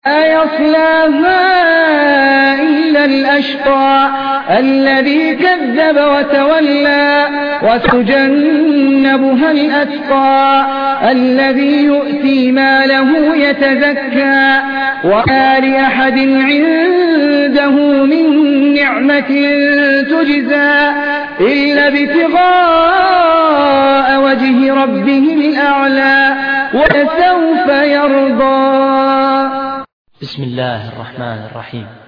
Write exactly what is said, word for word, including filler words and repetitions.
لا يصلاها إلا الأشقى الذي كذب وتولى وسيجنبها الأتقى الذي يؤتي ماله يتزكى وما لأحد عنده من نعمة تجزى إلا ابتغاء وجه ربه الأعلى ولسوف يرضى. بسم الله الرحمن الرحيم.